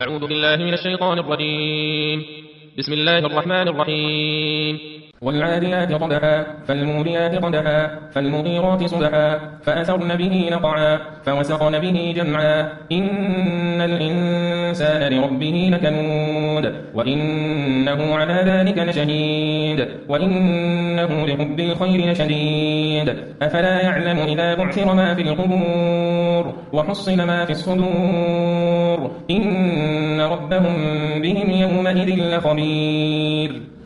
أعوذ بالله من الشيطان الرجيم. بسم الله الرحمن الرحيم. والعاديات ضبحا فالموريات قدحا فالمغيرات صبحا فأثرن به نقعا فوسطن به جمعا إن الإنسان لربه لكنود وإنه على ذلك لشهيد وإنه لحب الخير لشديد أفلا يعلم إذا بعثر ما في القبور وحصل ما في الصدور إن ربهم بهم يومئذ لخبير.